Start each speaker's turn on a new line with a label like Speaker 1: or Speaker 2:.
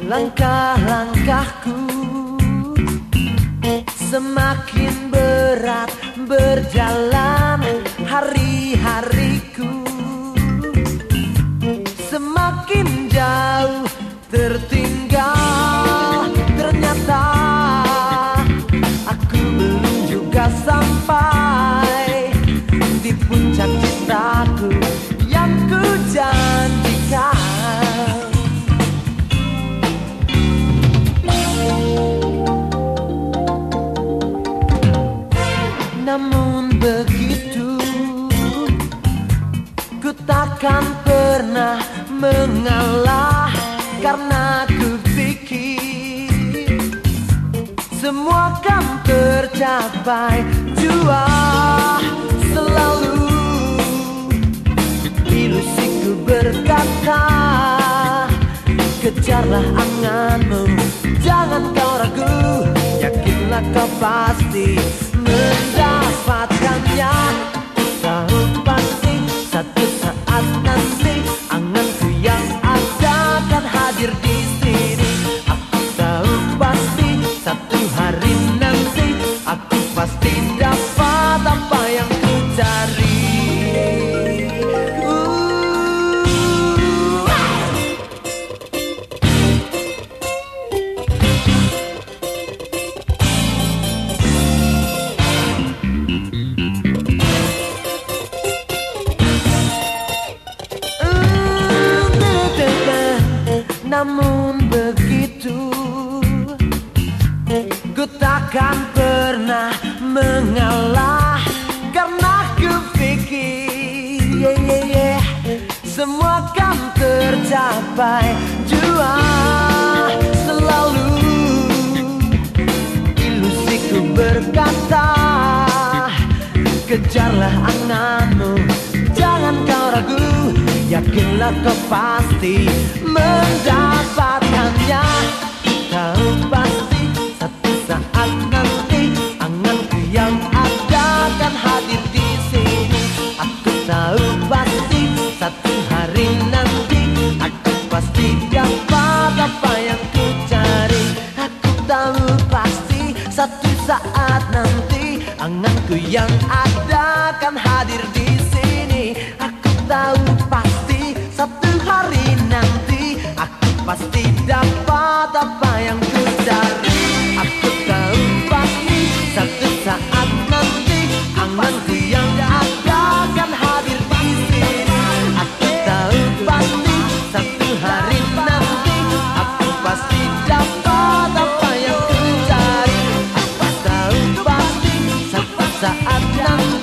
Speaker 1: Langkah-langkahku semakin berat berjalan, hari-hariku semakin jauh tertinggal. Ternyata aku belum juga sampai di puncak cintaku yang ku janjikan. Namun begitu, ku takkan pernah mengalah, karena ku pikir semua kan tercapai. Jua selalu ilusiku berkata, kejarlah anganmu, jangan kau ragu, yakinlah kau pasti mendapatkannya. Tahu pasti satu saat nanti anganku yang ada akan hadir di sini. Aku tahu pasti satu hari nanti aku pasti dapat apa yang ku cari. Namun begitu, ku takkan pernah mengalah, karena ku pikir semua kan tercapai. Jua selalu ilusiku berkata, kejarlah anganmu, jangan kau ragu, yakinlah kau pasti mendapatkannya. Tahu pasti satu saat nanti anganku yang ada akan hadir di sini. Aku tahu pasti satu hari nanti aku pasti dapat apa yang ku cari. Aku tahu pasti satu saat nanti anganku yang ada akan hadir di sini. Aku tahu pasti satu hari nanti aku pasti dapat apa yang ku cari. Aku tahu pasti satu saat nanti anganku yang ada akan hadir di sini. Aku tahu pasti satu hari nanti aku pasti dapat apa yang ku cari. Aku tahu pasti satu saat nanti